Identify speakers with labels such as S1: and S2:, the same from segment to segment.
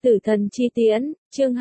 S1: Tử thần chi tiễn, chương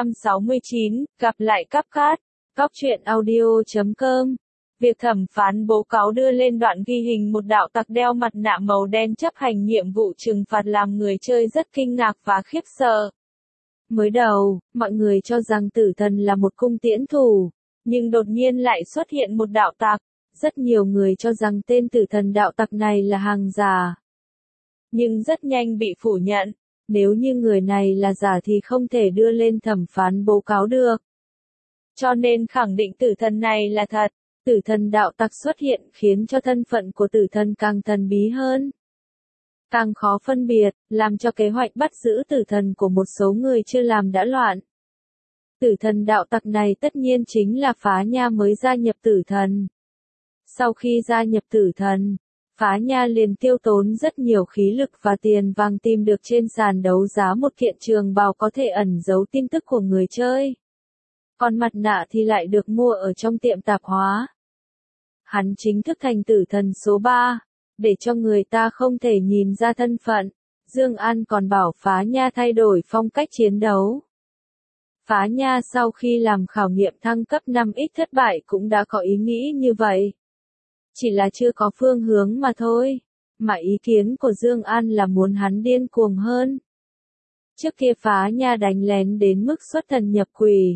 S1: 269, gặp lại CapCut, Cóc truyện audio.com. Việc thẩm phán bố cáo đưa lên đoạn ghi hình một đạo tặc đeo mặt nạ màu đen chấp hành nhiệm vụ trừng phạt làm người chơi rất kinh ngạc và khiếp sợ. Mới đầu, mọi người cho rằng tử thần là một cung tiễn thủ, nhưng đột nhiên lại xuất hiện một đạo tặc. Rất nhiều người cho rằng tên tử thần đạo tặc này là hàng giả. Nhưng rất nhanh bị phủ nhận. Nếu như người này là giả thì không thể đưa lên thẩm phán báo cáo được. Cho nên khẳng định tử thần này là thật. Tử thần đạo tặc xuất hiện khiến cho thân phận của tử thần càng thần bí hơn. Càng khó phân biệt, làm cho kế hoạch bắt giữ tử thần của một số người chưa làm đã loạn. Tử thần đạo tặc này tất nhiên chính là Phá Nha mới gia nhập tử thần. Sau khi gia nhập tử thần, Phá Nha liền tiêu tốn rất nhiều khí lực và tiền vàng tìm được trên sàn đấu giá một kiện trường bào có thể ẩn giấu tin tức của người chơi. Còn mặt nạ thì lại được mua ở trong tiệm tạp hóa. Hắn chính thức thành tử thần số 3, để cho người ta không thể nhìn ra thân phận. Dương An còn bảo Phá Nha thay đổi phong cách chiến đấu. Phá Nha sau khi làm khảo nghiệm thăng cấp 5X thất bại cũng đã có ý nghĩ như vậy. Chỉ là chưa có phương hướng mà thôi, mà ý kiến của Dương An là muốn hắn điên cuồng hơn. Trước kia Phá Nha đánh lén đến mức xuất thần nhập quỷ.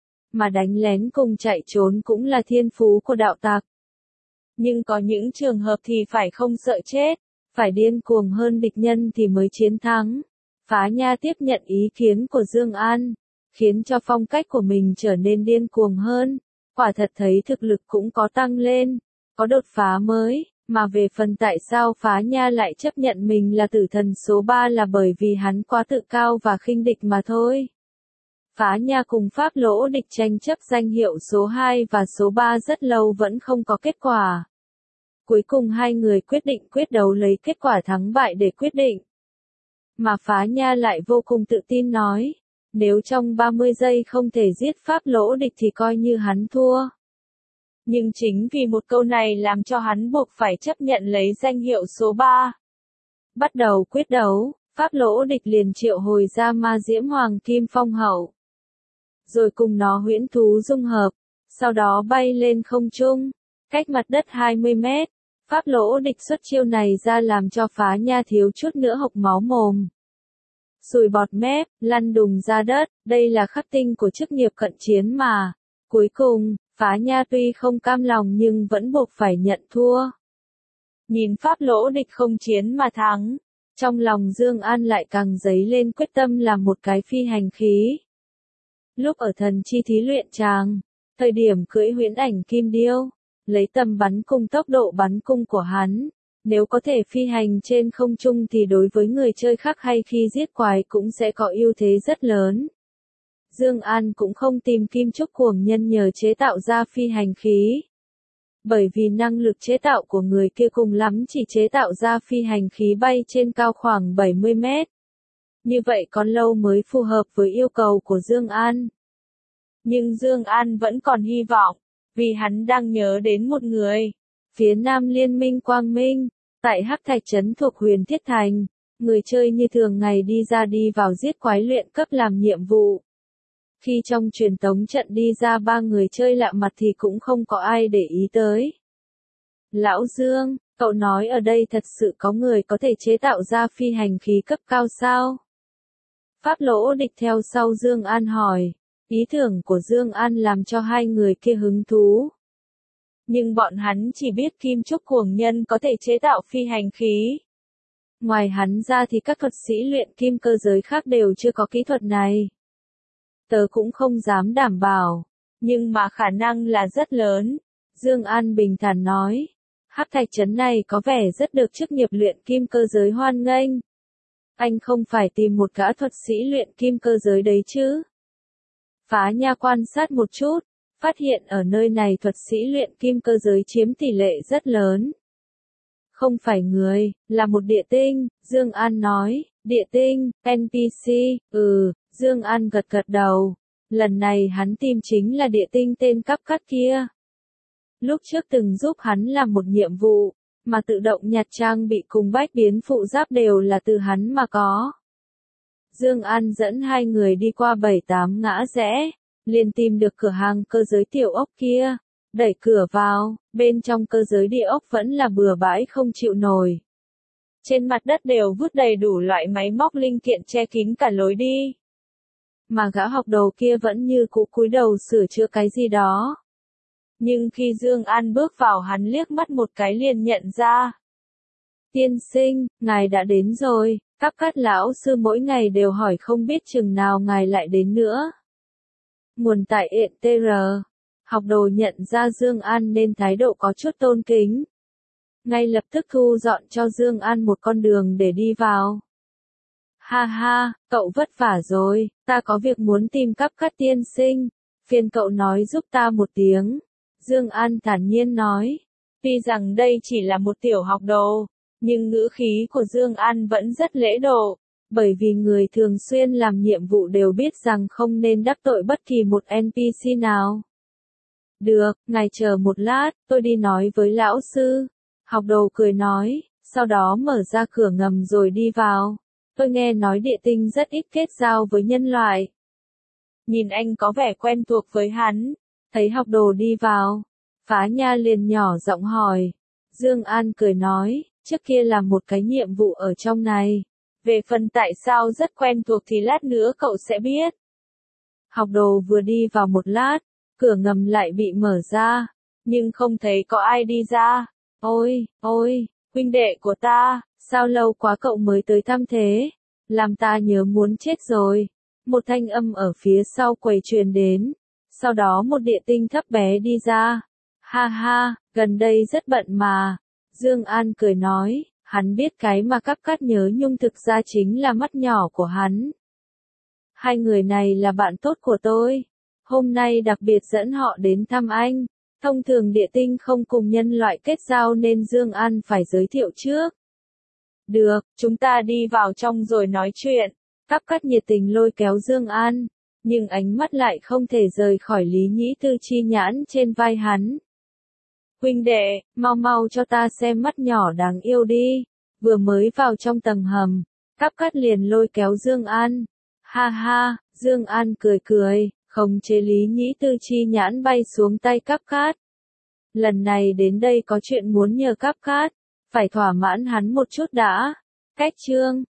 S1: Mà đánh lén cùng chạy trốn cũng là thiên phú của đạo tặc. Nhưng có những trường hợp thì phải không sợ chết, phải điên cuồng hơn địch nhân thì mới chiến thắng. Phá Nha tiếp nhận ý kiến của Dương An, khiến cho phong cách của mình trở nên điên cuồng hơn. Quả thật thấy thực lực cũng có tăng lên. Có đột phá mới, mà về phần tại sao Phá Nha lại chấp nhận mình là tử thần số 3 là bởi vì hắn quá tự cao và khinh địch mà thôi. Phá Nha cùng Pháp Lỗ địch tranh chấp danh hiệu số 2 và số 3 rất lâu vẫn không có kết quả. Cuối cùng hai người quyết định quyết đấu lấy kết quả thắng bại để quyết định. Mà Phá Nha lại vô cùng tự tin nói, nếu trong 30 giây không thể giết Pháp Lỗ địch thì coi như hắn thua. Nhưng chính vì một câu này làm cho hắn buộc phải chấp nhận lấy danh hiệu số 3. Bắt đầu quyết đấu, Pháp Lỗ địch liền triệu hồi ra ma diễm hoàng kim phong hậu. Rồi cùng nó huyễn thú dung hợp, sau đó bay lên không trung, cách mặt đất 20 mét. Pháp Lỗ địch xuất chiêu này ra làm cho Phá Nha thiếu chút nữa hộc máu mồm. Sùi bọt mép, lăn đùng ra đất, đây là khắc tinh của chức nghiệp cận chiến mà. Cuối cùng, Phá Nha tuy không cam lòng nhưng vẫn buộc phải nhận thua. Nhìn Pháp Lỗ địch không chiến mà thắng, trong lòng Dương An lại càng dấy lên quyết tâm làm một cái phi hành khí. Lúc ở thần chi thí luyện tràng, thời điểm cưỡi huyễn ảnh kim điêu, lấy tầm bắn cung tốc độ bắn cung của hắn, nếu có thể phi hành trên không trung thì đối với người chơi khác hay khi giết quái cũng sẽ có ưu thế rất lớn. Dương An cũng không tìm Kim Trúc Cuồng Nhân nhờ chế tạo ra phi hành khí. Bởi vì năng lực chế tạo của người kia cùng lắm chỉ chế tạo ra phi hành khí bay trên cao khoảng 70 mét. Như vậy còn lâu mới phù hợp với yêu cầu của Dương An. Nhưng Dương An vẫn còn hy vọng, vì hắn đang nhớ đến một người. Phía Nam Liên minh Quang Minh, tại Hắc Thạch trấn thuộc Huyền Thiết Thành, người chơi như thường ngày đi ra đi vào giết quái luyện cấp làm nhiệm vụ. Khi trong truyền tống trận đi ra 3 người chơi lạ mặt thì cũng không có ai để ý tới. Lão Dương, cậu nói ở đây thật sự có người có thể chế tạo ra phi hành khí cấp cao sao? Pháp Lỗ địch theo sau Dương An hỏi. Ý tưởng của Dương An làm cho hai người kia hứng thú. Nhưng bọn hắn chỉ biết Kim Trúc Cuồng Nhân có thể chế tạo phi hành khí. Ngoài hắn ra thì các thuật sĩ luyện kim cơ giới khác đều chưa có kỹ thuật này. Tớ cũng không dám đảm bảo, nhưng mà khả năng là rất lớn. Dương An bình thản nói. Hắc Thạch trấn này có vẻ rất được chức nghiệp luyện kim cơ giới hoan nghênh. Anh không phải tìm một gã thuật sĩ luyện kim cơ giới đấy chứ? Phá Nha quan sát một chút, phát hiện ở nơi này thuật sĩ luyện kim cơ giới chiếm tỷ lệ rất lớn. Không phải người, là một địa tinh, Dương An nói. Địa tinh, NPC, Dương An gật gật đầu. Lần này hắn tìm chính là địa tinh tên CapCut kia. Lúc trước từng giúp hắn làm một nhiệm vụ, mà tự động nhặt trang bị cùng bách biến phụ giáp đều là từ hắn mà có. Dương An dẫn hai người đi qua 7-8 ngã rẽ, liền tìm được cửa hàng cơ giới tiểu ốc kia, đẩy cửa vào, bên trong cơ giới địa ốc vẫn là bừa bãi không chịu nổi. Trên mặt đất đều vứt đầy đủ loại máy móc linh kiện che kín cả lối đi. Mà gã học đồ kia vẫn như cũ cúi đầu sửa chữa cái gì đó. Nhưng khi Dương An bước vào hắn liếc mắt một cái liền nhận ra. Tiên sinh, ngài đã đến rồi, các cát lão sư mỗi ngày đều hỏi không biết chừng nào ngài lại đến nữa. Nguồn tại ETR. Học đồ nhận ra Dương An nên thái độ có chút tôn kính. Ngay lập tức thu dọn cho Dương An một con đường để đi vào. Ha ha, cậu vất vả rồi, ta có việc muốn tìm Cáp Cát tiên sinh, phiền cậu nói giúp ta một tiếng. Dương An thản nhiên nói, tuy rằng đây chỉ là một tiểu học đồ, nhưng ngữ khí của Dương An vẫn rất lễ độ, bởi vì người thường xuyên làm nhiệm vụ đều biết rằng không nên đắc tội bất kỳ một NPC nào. Được, ngài chờ một lát, tôi đi nói với lão sư. Học đồ cười nói, sau đó mở ra cửa ngầm rồi đi vào. Tôi nghe nói địa tinh rất ít kết giao với nhân loại. Nhìn anh có vẻ quen thuộc với hắn. Thấy học đồ đi vào, Phá Nha liền nhỏ giọng hỏi. Dương An cười nói, trước kia làm một cái nhiệm vụ ở trong này. Về phần tại sao rất quen thuộc thì lát nữa cậu sẽ biết. Học đồ vừa đi vào một lát, cửa ngầm lại bị mở ra, nhưng không thấy có ai đi ra. Ôi, huynh đệ của ta, sao lâu quá cậu mới tới thăm thế? Làm ta nhớ muốn chết rồi. Một thanh âm ở phía sau quầy truyền đến. Sau đó một địa tinh thấp bé đi ra. Ha ha, gần đây rất bận mà. Dương An cười nói, hắn biết cái mà Cáp Cát nhớ nhung thực ra chính là mắt nhỏ của hắn. Hai người này là bạn tốt của tôi. Hôm nay đặc biệt dẫn họ đến thăm anh. Thông thường địa tinh không cùng nhân loại kết giao nên Dương An phải giới thiệu trước. Được, chúng ta đi vào trong rồi nói chuyện. Cáp Cát nhiệt tình lôi kéo Dương An, nhưng ánh mắt lại không thể rời khỏi Lý Nhĩ Tư chi nhãn trên vai hắn. Huynh đệ, mau mau cho ta xem mắt nhỏ đáng yêu đi. Vừa mới vào trong tầng hầm, Cáp Cát liền lôi kéo Dương An. Ha ha, Dương An cười cười, khống chế Lý Nhĩ Tư chi nhãn bay xuống tay Cáp Cát. Lần này đến đây có chuyện muốn nhờ Cáp Cát, phải thỏa mãn hắn một chút đã. Cách chương